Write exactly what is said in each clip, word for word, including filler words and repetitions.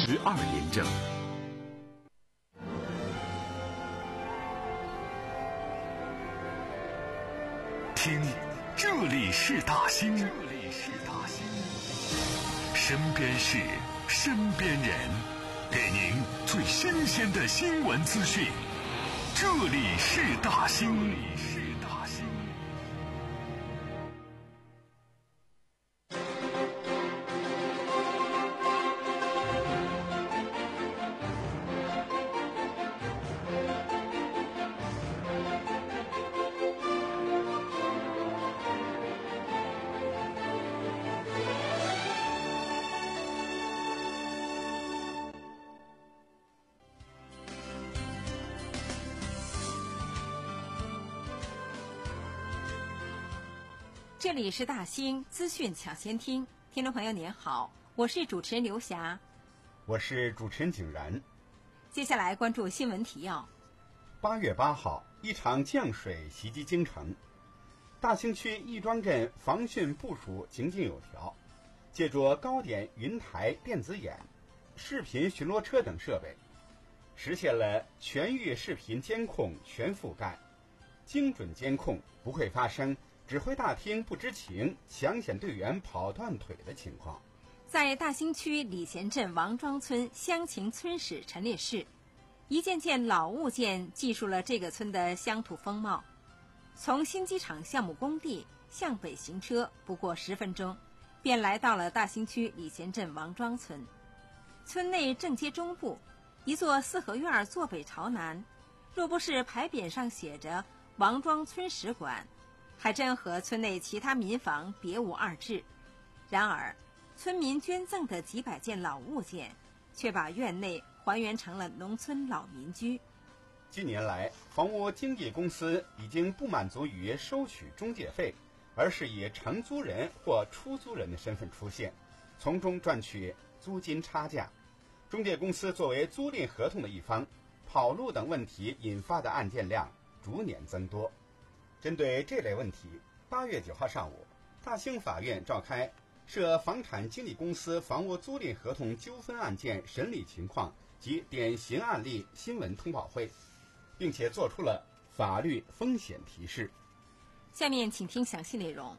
二廉政。听，这里是大兴，这里是大兴，身边事，身边人，给您最新鲜的新闻资讯。这里是大兴，这里是大兴。 这里是大兴资讯抢先听，听众朋友您好，我是主持人刘霞， 我是主持人景然。 接下来关注新闻提要。 八月八号，一场降水袭击京城，大兴区亦庄镇防汛部署井井有条，借助高点云台电子眼、视频巡逻车等设备，实现了全域视频监控全覆盖，精准监控不会发生指挥大厅不知情、抢险队员跑断腿的情况。 在大兴区礼贤镇王庄村乡情村史陈列室，一件件老物件记述了这个村的乡土风貌。从新机场项目工地向北行车不过十分钟，便来到了大兴区礼贤镇王庄村。村内正街中部，一座四合院坐北朝南，若不是牌匾上写着王庄村史馆，还真和村内其他民房别无二致。然而村民捐赠的几百件老物件却把院内还原成了农村老民居。 近年来，房屋经纪公司已经不满足于收取中介费，而是以承租人或出租人的身份出现，从中赚取租金差价。中介公司作为租赁合同的一方，跑路等问题引发的案件量逐年增多。针对这类问题，八月九号上午，大兴法院召开涉房产经纪公司房屋租赁合同纠纷案件审理情况及典型案例新闻通报会，并且作出了法律风险提示。 下面请听详细内容。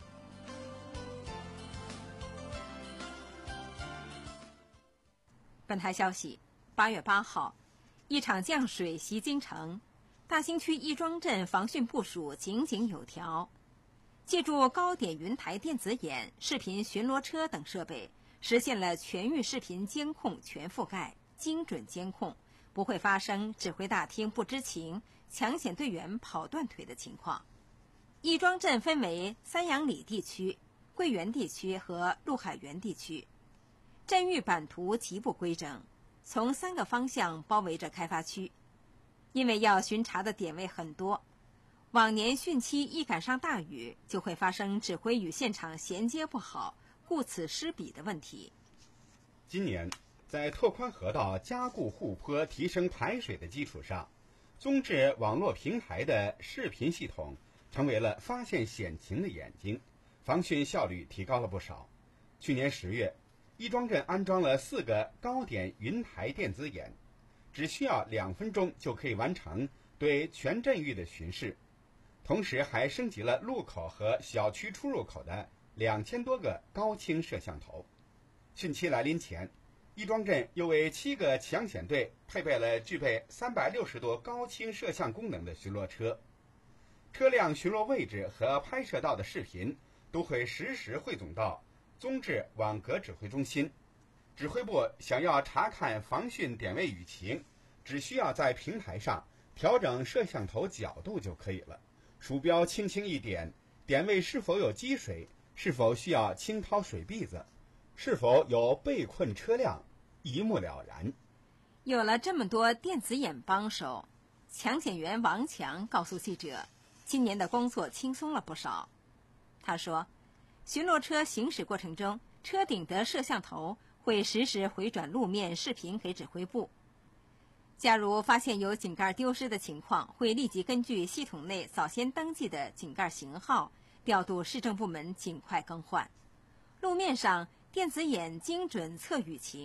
本台消息，八月八号，一场降水袭京城，大兴区亦庄镇防汛部署井井有条，借助高点云台电子眼、视频巡逻车等设备，实现了全域视频监控全覆盖、精准监控，不会发生指挥大厅不知情、抢险队员跑断腿的情况。亦庄镇分为三阳里地区、桂园地区和陆海园地区，镇域版图极不规整，从三个方向包围着开发区。因为要巡查的点位很多，往年汛期一赶上大雨，就会发生指挥与现场衔接不好、顾此失彼的问题。 今年，在拓宽河道、加固护坡、提升排水的基础上，综治网络平台的视频系统成为了发现险情的眼睛，防汛效率提高了不少。去年十月，亦庄镇安装了四个高点云台电子眼，只需要两分钟就可以完成对全镇域的巡视，同时还升级了路口和小区出入口的两千多个高清摄像头。汛期来临前，亦庄镇又为七个抢险队配备了具备三百六十多高清摄像功能的巡逻车，车辆巡逻位置和拍摄到的视频都会实时汇总到综治网格指挥中心。指挥部想要查看防汛点位雨情，只需要在平台上调整摄像头角度就可以了，鼠标轻轻一点，点位是否有积水，是否需要清掏水篦子，是否有被困车辆，一目了然。 有了这么多电子眼帮手，抢险员王强告诉记者，今年的工作轻松了不少。他说，巡逻车行驶过程中，车顶的摄像头会实时回转路面视频给指挥部。假如发现有井盖丢失的情况，会立即根据系统内早先登记的井盖型号，调度市政部门尽快更换。路面上电子眼精准测雨情，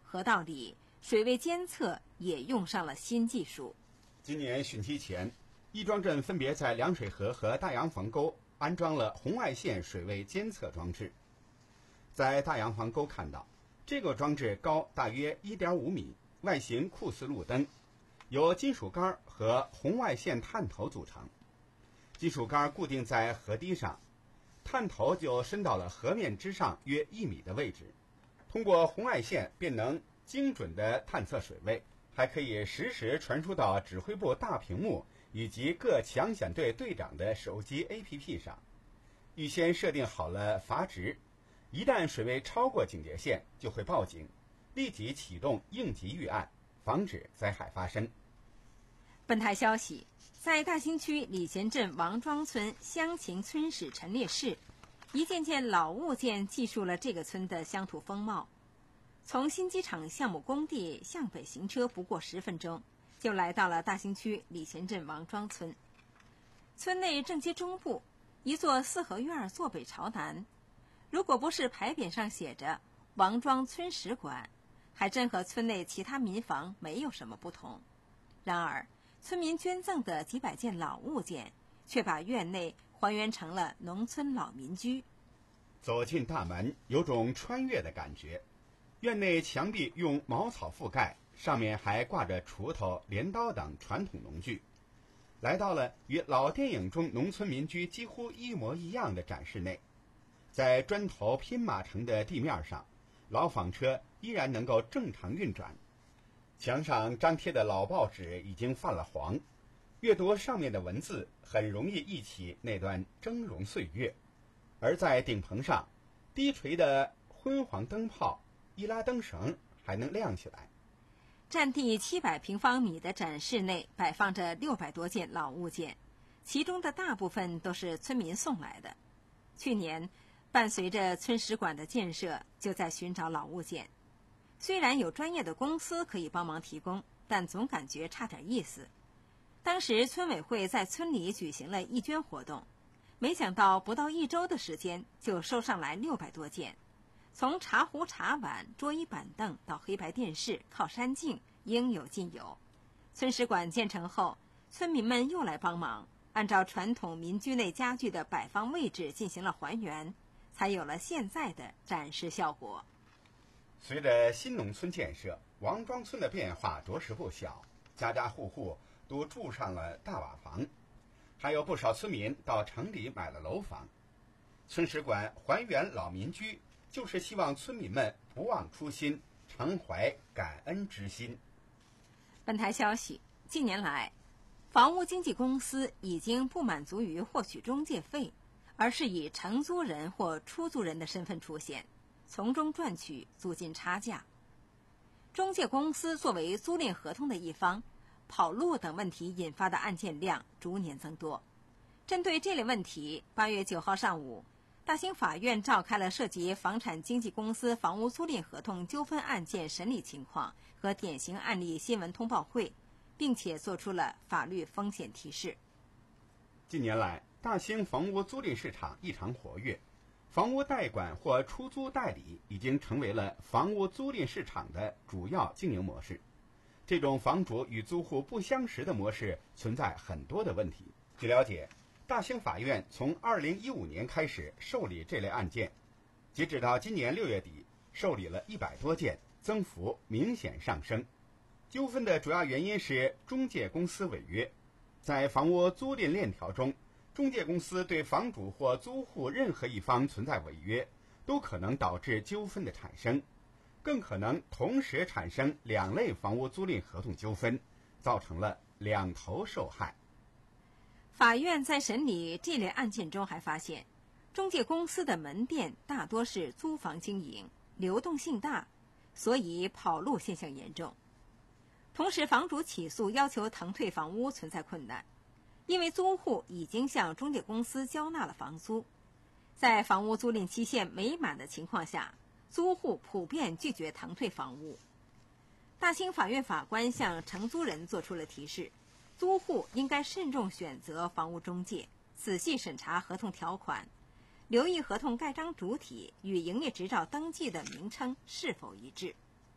河道里水位监测也用上了新技术。 今年汛期前，亦庄镇分别在凉水河和大洋房沟安装了红外线水位监测装置。在大洋房沟看到，这个装置高大约 一点五米，外形酷似路灯，由金属杆和红外线探头组成。金属杆固定在河堤上，探头就伸到了河面之上约一米的位置，通过红外线便能精准地探测水位，还可以实时传输到指挥部大屏幕以及各抢险队队长的手机 A P P 上。预先设定好了阀值，一旦水位超过警戒线就会报警，立即启动应急预案，防止灾害发生。 本台消息，在大兴区礼贤镇王庄村乡情村史陈列室，一件件老物件记述了这个村的乡土风貌。从新机场项目工地向北行车不过十分钟，就来到了大兴区礼贤镇王庄村。村内正街中部，一座四合院坐北朝南。如果不是牌匾上写着王庄村史馆，还真和村内其他民房没有什么不同。然而村民捐赠的几百件老物件却把院内还原成了农村老民居。 走进大门，有种穿越的感觉。院内墙壁用茅草覆盖，上面还挂着锄头、镰刀等传统农具。来到了与老电影中农村民居几乎一模一样的展示内，在砖头拼码成的地面上，老纺车依然能够正常运转。墙上张贴的老报纸已经泛了黄，阅读上面的文字很容易忆起那段峥嵘岁月。而在顶棚上，低垂的昏黄灯泡，一拉灯绳还能亮起来。 占地七百平方米的展示内摆放着六百多件老物件，其中的大部分都是村民送来的。去年伴随着村史馆的建设，就在寻找老物件。虽然有专业的公司可以帮忙提供，但总感觉差点意思。当时村委会在村里举行了义捐活动，没想到不到一周的时间就收上来六百多件，从茶壶、茶碗、桌椅板凳到黑白电视、靠山镜，应有尽有。村史馆建成后，村民们又来帮忙，按照传统民居内家具的摆放位置进行了还原，才有了现在的展示效果。 随着新农村建设，王庄村的变化着实不小，家家户户都住上了大瓦房，还有不少村民到城里买了楼房。村史馆还原老民居，就是希望村民们不忘初心，常怀感恩之心。 本台消息，近年来，房屋经纪公司已经不满足于获取中介费，而是以承租人或出租人的身份出现，从中赚取租金差价。中介公司作为租赁合同的一方，跑路等问题引发的案件量逐年增多。针对这类问题，八月九号上午，大兴法院召开了涉及房产经纪公司房屋租赁合同纠纷案件审理情况和典型案例新闻通报会，并且作出了法律风险提示。 近年来，大兴房屋租赁市场异常活跃，房屋代管或出租代理已经成为了房屋租赁市场的主要经营模式。这种房主与租户不相识的模式存在很多的问题。据了解，大兴法院从二零一五年开始受理这类案件，截止到今年六月底，受理了一百多件，增幅明显上升。纠纷的主要原因是中介公司违约。在房屋租赁链条中，中介公司对房主或租户任何一方存在违约，都可能导致纠纷的产生，更可能同时产生两类房屋租赁合同纠纷，造成了两头受害。 法院在审理这类案件中还发现，中介公司的门店大多是租房经营，流动性大，所以跑路现象严重。同时，房主起诉要求腾退房屋存在困难，因为租户已经向中介公司交纳了房租。在房屋租赁期限没满的情况下，租户普遍拒绝腾退房屋。大兴法院法官向承租人作出了提示，租户应该慎重选择房屋中介，仔细审查合同条款，留意合同盖章主体与营业执照登记的名称是否一致。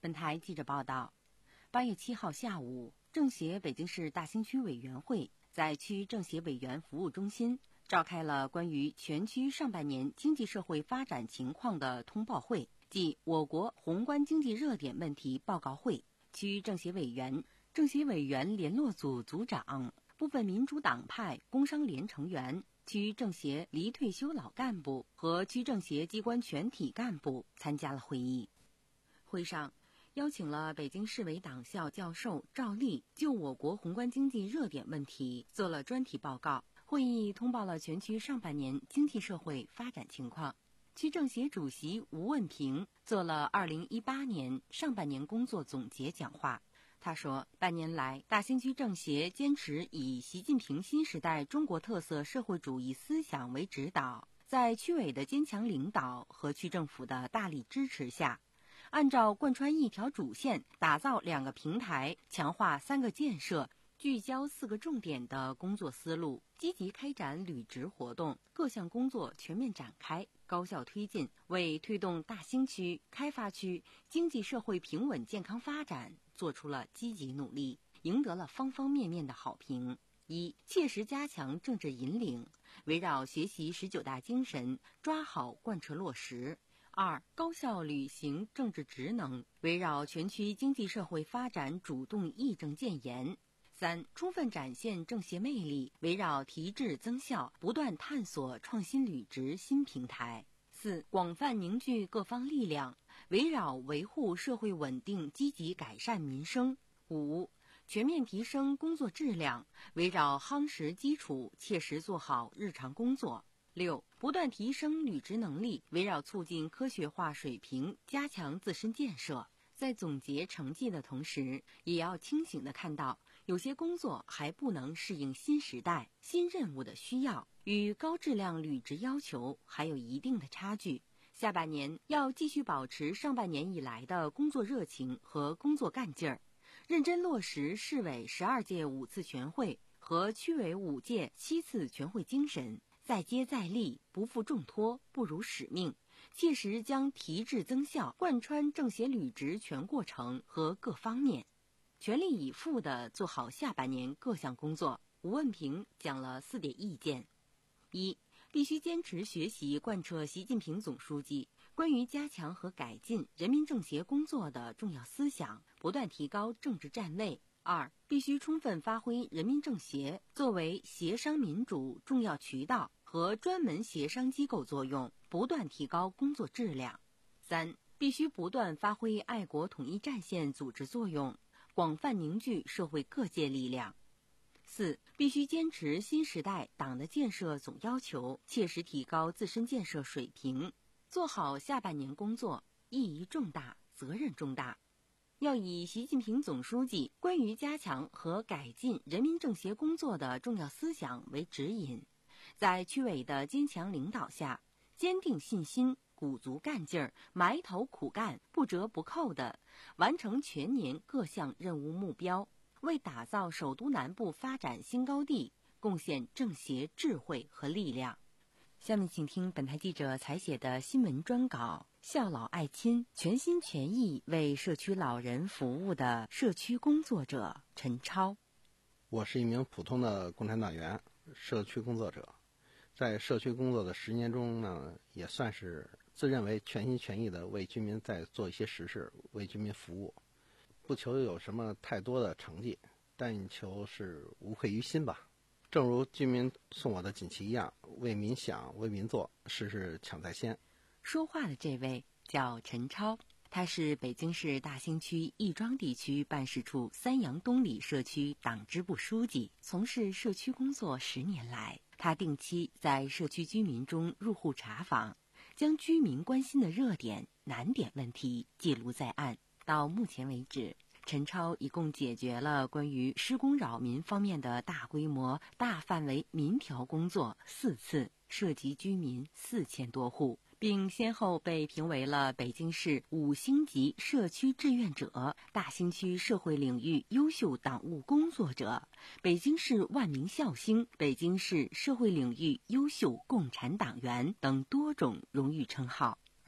本台记者报道，八月七号下午，政协北京市大兴区委员会在区政协委员服务中心召开了关于全区上半年经济社会发展情况的通报会，即我国宏观经济热点问题报告会。区政协委员、政协委员联络组组长、部分民主党派工商联成员、区政协离退休老干部和区政协机关全体干部参加了会议。会上邀请了北京市委党校教授赵立就我国宏观经济热点问题做了专题报告。会议通报了全区上半年经济社会发展情况。区政协主席吴问平做了二零一八年上半年工作总结讲话。他说，半年来，大兴区政协坚持以习近平新时代中国特色社会主义思想为指导，在区委的坚强领导和区政府的大力支持下，按照贯穿一条主线，打造两个平台，强化三个建设，聚焦四个重点的工作思路，积极开展履职活动，各项工作全面展开，高效推进，为推动大兴区、开发区经济社会平稳健康发展做出了积极努力，赢得了方方面面的好评。一、切实加强政治引领，围绕学习十九大精神，抓好贯彻落实。二、高效履行政治职能，围绕全区经济社会发展主动议政建言。三、充分展现政协魅力，围绕提质增效，不断探索创新履职新平台。四、广泛凝聚各方力量，围绕维护社会稳定，积极改善民生。五、全面提升工作质量，围绕夯实基础，切实做好日常工作。六、不断提升履职能力，围绕促进科学化水平，加强自身建设。在总结成绩的同时，也要清醒地看到，有些工作还不能适应新时代、新任务的需要，与高质量履职要求还有一定的差距。下半年要继续保持上半年以来的工作热情和工作干劲儿，认真落实市委十二届五次全会和区委五届七次全会精神，再接再厉，不负重托，不辱使命，切实将提质增效贯穿政协履职全过程和各方面，全力以赴地做好下半年各项工作。吴问平讲了四点意见：一、必须坚持学习贯彻习近平总书记关于加强和改进人民政协工作的重要思想，不断提高政治站位。二、必须充分发挥人民政协作为协商民主重要渠道和专门协商机构作用，不断提高工作质量。三、必须不断发挥爱国统一战线组织作用，广泛凝聚社会各界力量。四、必须坚持新时代党的建设总要求，切实提高自身建设水平，做好下半年工作，意义重大，责任重大。要以习近平总书记关于加强和改进人民政协工作的重要思想为指引，在区委的坚强领导下，坚定信心，鼓足干劲儿，埋头苦干，不折不扣地完成全年各项任务目标，为打造首都南部发展新高地贡献政协智慧和力量。下面请听本台记者采写的新闻专稿：孝老爱亲，全心全意为社区老人服务的社区工作者陈超。 我是一名普通的共产党员，社区工作者。在社区工作的十年中呢，也算是自认为全心全意的为居民在做一些实事，为居民服务。不求有什么太多的成绩，但求是无愧于心吧。正如居民送我的锦旗一样，为民想，为民做，事事抢在先。 说话的这位叫陈超，他是北京市大兴区亦庄地区办事处三阳东里社区党支部书记，从事社区工作十年来，他定期在社区居民中入户查访，将居民关心的热点、难点问题记录在案。到目前为止，陈超一共解决了关于施工扰民方面的大规模、大范围民调工作四次，涉及居民四千多户，并先后被评为了北京市五星级社区志愿者、大兴区社会领域优秀党务工作者、北京市万名孝星、北京市社会领域优秀共产党员等多种荣誉称号。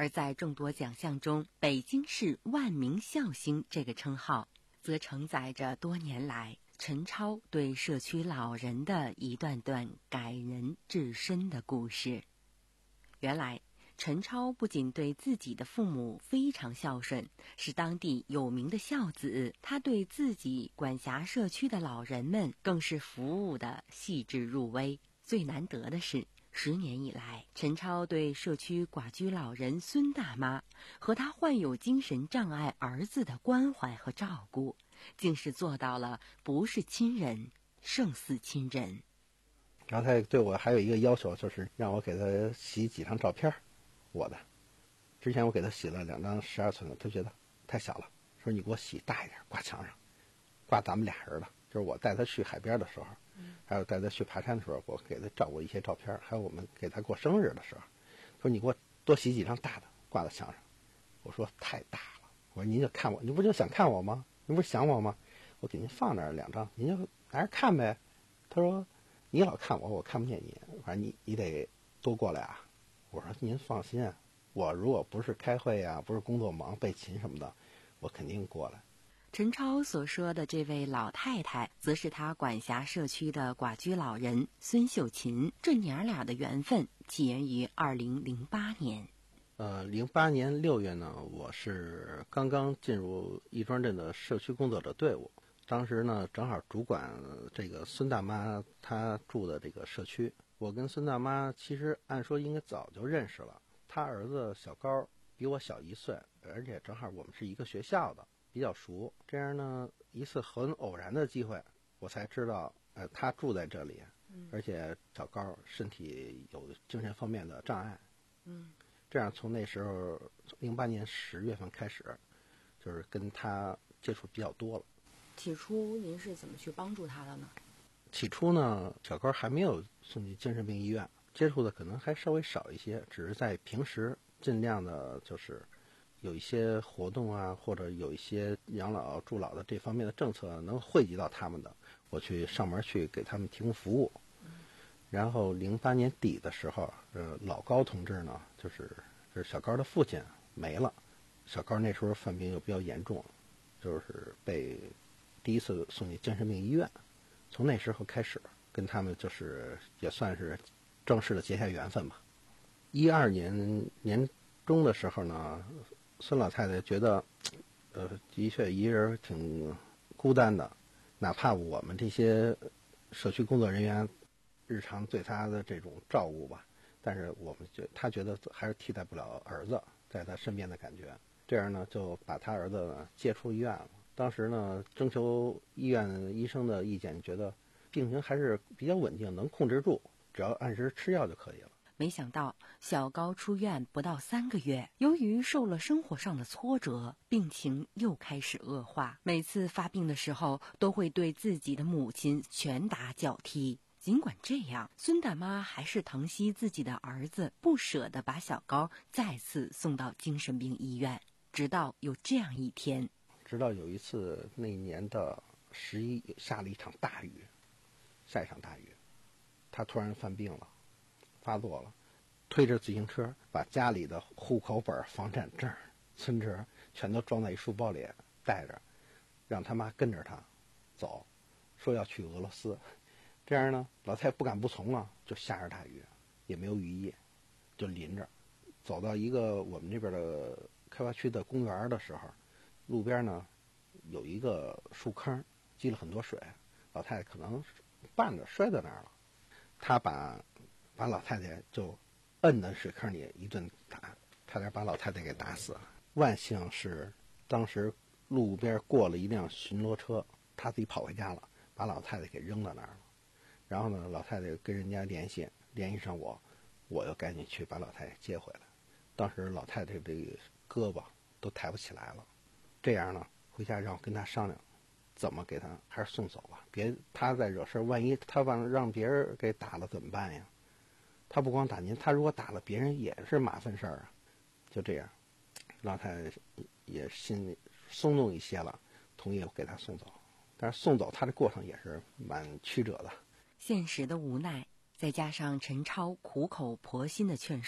而在众多奖项中，北京市万名孝星这个称号，则承载着多年来陈超对社区老人的一段段感人至深的故事。原来，陈超不仅对自己的父母非常孝顺，是当地有名的孝子，他对自己管辖社区的老人们更是服务的细致入微。最难得的是，十年以来，陈超对社区寡居老人孙大妈和他患有精神障碍儿子的关怀和照顾，竟是做到了不是亲人胜似亲人。 然后他对我还有一个要求，就是让我给他洗几张照片，我的。之前我给他洗了两张十二寸的，他觉得太小了，说你给我洗大一点，挂墙上，挂咱们俩人的。就是我带他去海边的时候，还有带他去爬山的时候，我给他照过一些照片，还有我们给他过生日的时候，说你给我多洗几张大的挂在墙上。我说太大了，我说您就看我，您不就想看我吗？您不是想我吗？我给您放那儿两张，您就拿着看呗。他说你老看我，我看不见你，反正你你得多过来啊。我说您放心，我如果不是开会啊，不是工作忙备勤什么的，我肯定过来。 陈超所说的这位老太太，则是他管辖社区的寡居老人孙秀琴。这娘俩的缘分起源于二零零八年。 呃，零八年六月呢，我是刚刚进入亦庄镇的社区工作者队伍。当时呢，正好主管这个孙大妈她住的这个社区。我跟孙大妈其实按说应该早就认识了，她儿子小高比我小一岁，而且正好我们是一个学校的，比较熟。这样呢，一次很偶然的机会，我才知道，呃，他住在这里，而且小高身体有精神方面的障碍。 嗯， 这样从那时候，零八年十月份开始，就是跟他接触比较多了。 起初您是怎么去帮助他的呢？ 起初呢，小高还没有送进精神病医院，接触的可能还稍微少一些，只是在平时尽量的就是有一些活动啊，或者有一些养老助老的这方面的政策能惠及到他们的，我去上门去给他们提供服务。然后零八年底的时候，呃，老高同志呢，就是就是小高的父亲没了，小高那时候犯病又比较严重，就是被第一次送进精神病医院。从那时候开始，跟他们就是也算是正式的结下缘分吧。一二年年中的时候呢，孙老太太觉得，呃，的确一人挺孤单的，哪怕我们这些社区工作人员日常对她的这种照顾吧，但是我们觉她觉得还是替代不了儿子在她身边的感觉。这样呢，就把她儿子呢接出医院了。当时呢，征求医院医生的意见，觉得病情还是比较稳定，能控制住，只要按时吃药就可以了。 没想到小高出院不到三个月，由于受了生活上的挫折，病情又开始恶化。每次发病的时候，都会对自己的母亲拳打脚踢。尽管这样，孙大妈还是疼惜自己的儿子，不舍得把小高再次送到精神病医院。直到有这样一天， 直到有一次那年的十一下了一场大雨，下一场大雨，他突然犯病了，发作了，推着自行车把家里的户口本、房产证、存折全都装在一书包里带着，让他妈跟着他走，说要去俄罗斯。这样呢，老太太不敢不从了，就下着大雨，也没有雨衣，就淋着走到一个我们这边的开发区的公园的时候，路边呢有一个树坑，积了很多水，老太太可能绊着摔在那儿了，他把把老太太就摁在水坑里一顿打，差点把老太太给打死了。万幸是当时路边过了一辆巡逻车，他自己跑回家了，把老太太给扔到那儿了。然后呢，老太太跟人家联系，联系上我，我又赶紧去把老太太接回来。当时老太太这个胳膊都抬不起来了，这样呢，回家让我跟她商量，怎么给她还是送走吧，别她再惹事，万一她让让别人给打了怎么办呀？他不光打您，他如果打了别人也是麻烦事儿啊。就这样，老太太也心里松动一些了，同意给他送走。但是送走他的过程也是蛮曲折的。 现实的无奈，再加上陈超苦口婆心的劝说，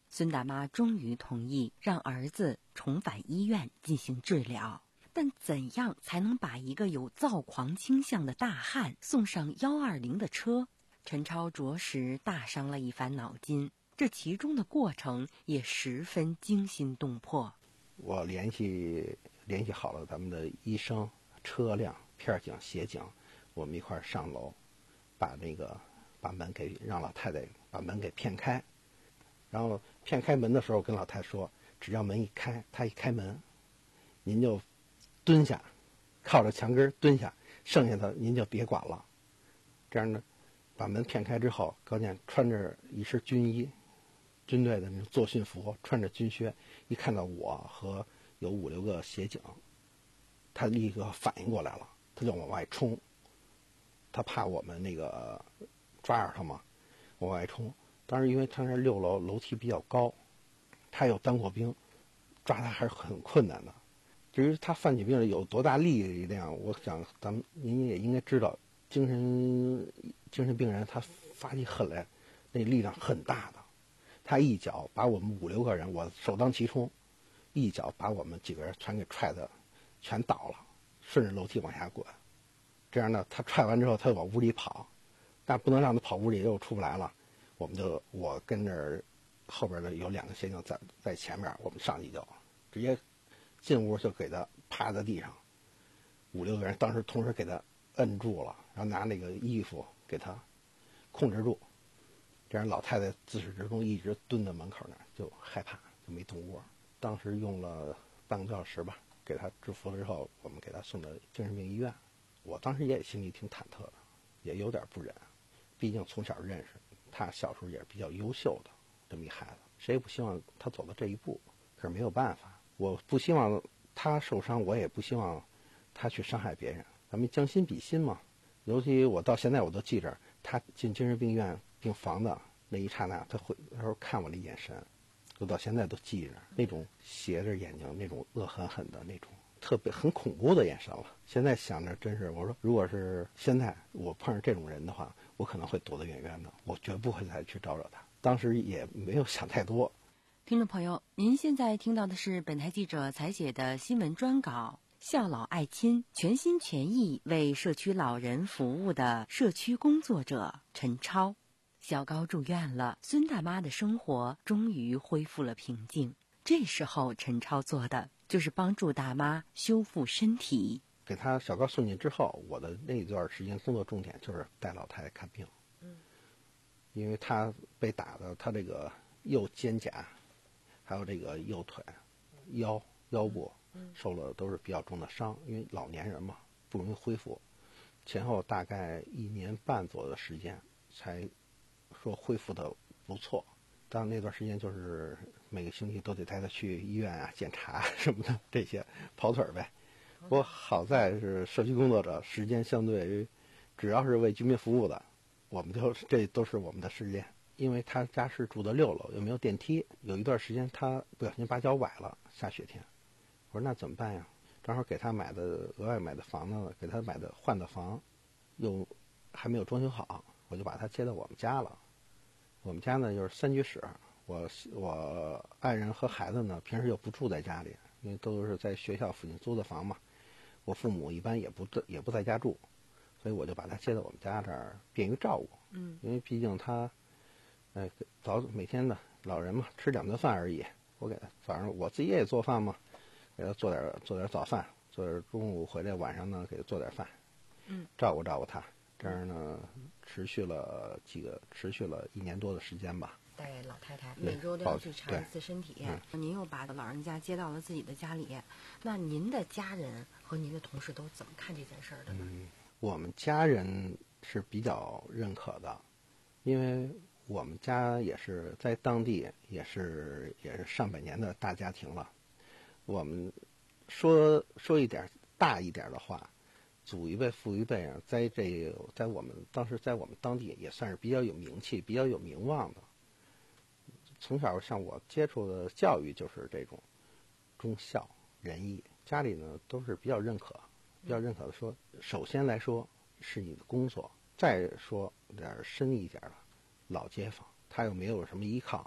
孙大妈终于同意让儿子重返医院进行治疗。但怎样才能把一个有躁狂倾向的大汉送上一二零的车？陈超着实大伤了一番脑筋，这其中的过程也十分惊心动魄。 我联系联系好了咱们的医生、车辆、片警、协警，我们一块儿上楼，把那个把门给让老太太把门给骗开。然后骗开门的时候，跟老太太说，只要门一开，她一开门，您就蹲下，靠着墙根蹲下，剩下的您就别管了。这样呢，把门骗开之后，高健穿着一身军衣，军队的那种作训服，穿着军靴，一看到我和有五六个协警，他立刻反应过来了，他就往外冲。他怕我们那个抓着他嘛，往外冲。当时因为他是六楼，楼梯比较高，他有当过兵，抓他还是很困难的。至于他犯起病来有多大力量，我想咱们您也应该知道，精神精神病人他发起狠来，那力量很大的。他一脚把我们五六个人，我首当其冲，一脚把我们几个人全给踹的，全倒了，顺着楼梯往下滚。这样呢，他踹完之后，他就往屋里跑，但不能让他跑屋里又出不来了。我们就我跟这儿后边的有两个协警在在前面，我们上去就直接进屋就给他趴在地上，五六个人当时同时给他摁住了，然后拿那个衣服给他控制住。这样老太太自始至终一直蹲在门口那儿，就害怕就没动窝。当时用了半个多小时吧，给他制服了之后，我们给他送到精神病医院。我当时也心里挺忐忑的，也有点不忍，毕竟从小认识他，小时候也是比较优秀的这么一孩子，谁也不希望他走到这一步。可是没有办法，我不希望他受伤，我也不希望他去伤害别人，咱们将心比心嘛。尤其我到现在我都记着，他进精神病院病房的那一刹那，他会那时候看我的眼神，我到现在都记着，那种斜着眼睛，那种恶狠狠的那种特别很恐怖的眼神了。现在想着真是，我说如果是现在我碰上这种人的话，我可能会躲得远远的，我绝不会再去招惹他。当时也没有想太多。 听众朋友，您现在听到的是本台记者采写的新闻专稿，孝老爱亲，全心全意为社区老人服务的社区工作者陈超。小高住院了，孙大妈的生活终于恢复了平静。这时候陈超做的就是帮助大妈修复身体。 给他小高送进之后，我的那段时间工作重点就是带老太太看病。嗯，因为他被打的，他这个右肩胛，还有这个右腿、腰、腰部受了都是比较重的伤，因为老年人嘛，不容易恢复。前后大概一年半左右的时间，才说恢复的不错。但那段时间就是每个星期都得带他去医院啊检查什么的，这些跑腿呗。不过好在是社区工作者，时间相对于只要是为居民服务的，我们就这都是我们的时间。因为他家是住的六楼，又没有电梯，有一段时间他不小心把脚崴了，下雪天。我说那怎么办呀？正好给他买的额外买的房子，给他买的换的房，又还没有装修好，我就把他接到我们家了。我们家呢就是三居室，我我爱人和孩子呢平时又不住在家里，因为都是在学校附近租的房嘛。我父母一般也不也不在家住，所以我就把他接到我们家这儿，便于照顾。嗯，因为毕竟他，呃，早每天的老人嘛，吃两顿饭而已。我给他早上我自己也做饭嘛，给他做点做点早饭，做点中午回来晚上呢给他做点饭，嗯，照顾照顾他。这样呢，持续了几个，持续了一年多的时间吧。 带老太太每周都要去查一次身体，嗯、您又把老人家接到了自己的家里，那您的家人和您的同事都怎么看这件事儿的呢？ 嗯，我们家人是比较认可的，因为我们家也是在当地也是也是上百年的大家庭了。我们说说一点大一点的话，祖一辈父一辈啊，在这在我们当时在我们当地也算是比较有名气、比较有名望的。从小像我接触的教育就是这种忠孝仁义，家里呢都是比较认可，比较认可的说，首先来说是你的工作，再说点深一点的老街坊，他又没有什么依靠，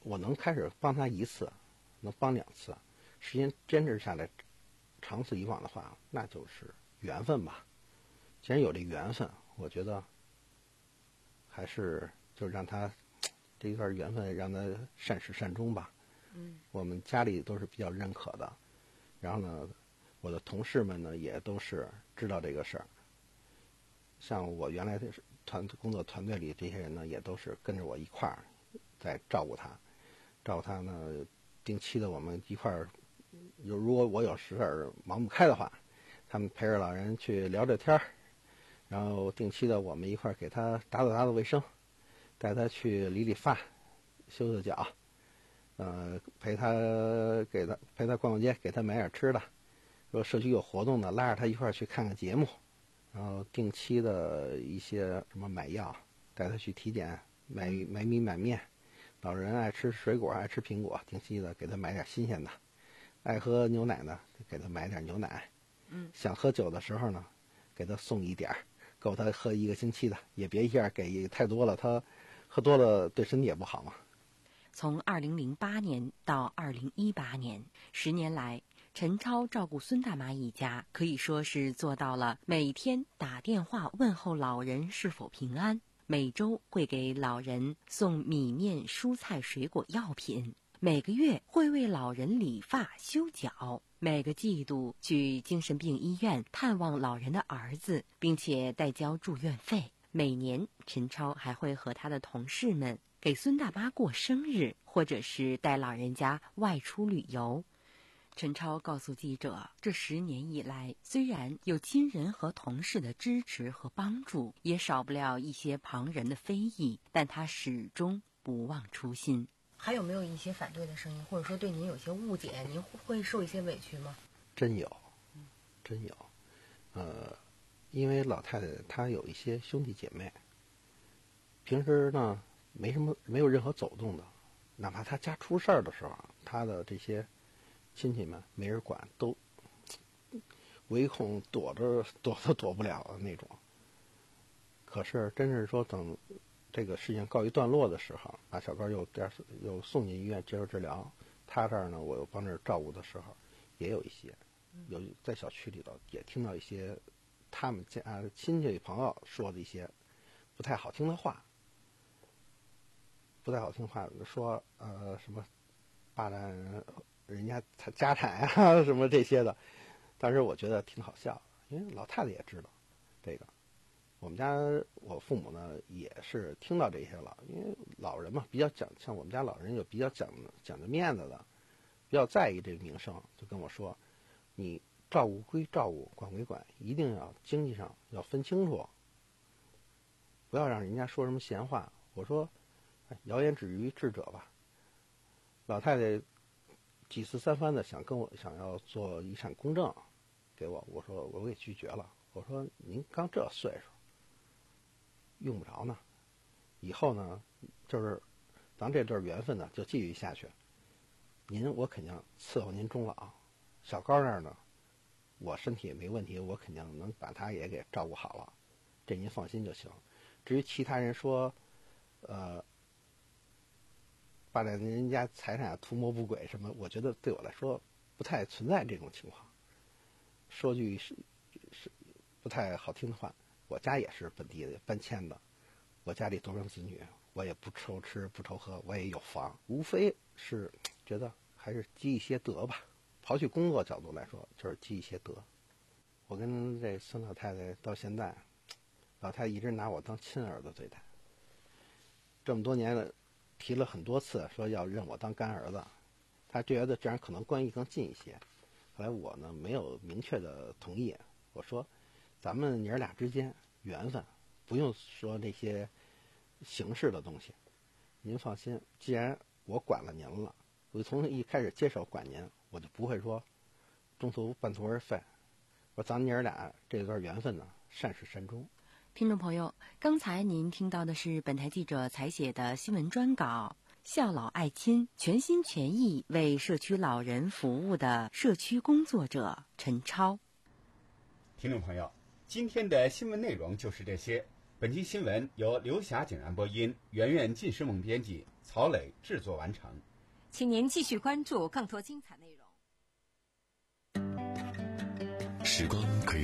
我能开始帮他一次，能帮两次，时间坚持下来，长此以往的话，那就是缘分吧。既然有这缘分，我觉得还是就让他这一段缘分让他善始善终吧。 嗯， 我们家里都是比较认可的，然后呢，我的同事们呢也都是知道这个事儿。像我原来的团工作团队里这些人呢，也都是跟着我一块儿在照顾他，照顾他呢，定期的我们一块儿，有如果我有事儿忙不开的话，他们陪着老人去聊聊天儿，然后定期的我们一块儿给他打扫打扫卫生，带他去理理发，修修脚。呃，陪他给他陪他逛逛街，给他买点吃的。如果社区有活动呢，拉着他一块儿去看看节目。然后定期的一些什么买药，带他去体检，买买米买面。老人爱吃水果，爱吃苹果，定期的给他买点新鲜的。爱喝牛奶呢，给他买点牛奶。 嗯， 想喝酒的时候呢，给他送一点儿，够他喝一个星期的，也别一下给太多了，他喝多了对身体也不好嘛。 从二零零八年到二零一八年，十年来，陈超照顾孙大妈一家，可以说是做到了每天打电话问候老人是否平安，每周会给老人送米面、蔬菜、水果、药品，每个月会为老人理发、修脚，每个季度去精神病医院探望老人的儿子，并且代交住院费。每年，陈超还会和他的同事们给孙大妈过生日，或者是带老人家外出旅游。陈超告诉记者，这十年以来，虽然有亲人和同事的支持和帮助，也少不了一些旁人的非议，但他始终不忘初心。还有没有一些反对的声音，或者说对您有些误解，您会受一些委屈吗？ 真有，真有。呃，因为老太太她有一些兄弟姐妹，平时呢没什么没有任何走动的，哪怕她家出事儿的时候，她的这些亲戚们没人管，都唯恐躲着躲都躲不了的那种。可是真是说等这个事情告一段落的时候，把小高又又送进医院接受治疗，他这儿呢我又帮着照顾的时候，也有一些有在小区里头也听到一些他们家亲戚朋友说的一些不太好听的话，不太好听话说呃什么霸占人家他家产啊什么这些的，但是我觉得挺好笑的，因为老太太也知道这个。我们家我父母呢也是听到这些了，因为老人嘛比较讲，像我们家老人有比较讲讲究面子的，比较在意这个名声，就跟我说，你照顾归照顾，管归管，一定要经济上要分清楚，不要让人家说什么闲话。我说，谣言止于智者吧。老太太几次三番的想跟我想要做遗产公证给我，我说我给拒绝了。我说您刚这岁数，用不着呢。以后呢，就是咱这段缘分呢就继续下去。您我肯定伺候您终老。小高那儿呢，我身体也没问题，我肯定能把他也给照顾好了，这您放心就行。至于其他人说，呃，霸占人家财产、图谋不轨什么，我觉得对我来说不太存在这种情况。说句是是不太好听的话，我家也是本地的搬迁的，我家里独生子女，我也不愁吃不愁喝，我也有房，无非是觉得还是积一些德吧。刨去工作角度来说，就是积一些德。我跟这孙老太太到现在，老太太一直拿我当亲儿子对待。这么多年了，提了很多次说要认我当干儿子，她觉得这样可能关系更近一些。后来我呢没有明确的同意，我说咱们娘俩之间缘分，不用说那些形式的东西。您放心，既然我管了您了，我从一开始接手管您，我就不会说中途半途而废。我说咱们娘俩这段缘分呢，善始善终。 听众朋友，刚才您听到的是本台记者采写的新闻专稿，孝老爱亲，全心全意为社区老人服务的社区工作者陈超。 听众朋友，今天的新闻内容就是这些。 本期新闻由刘霞景然播音，圆圆进诗梦编辑，曹磊制作完成。 请您继续关注更多精彩内容。 时光可以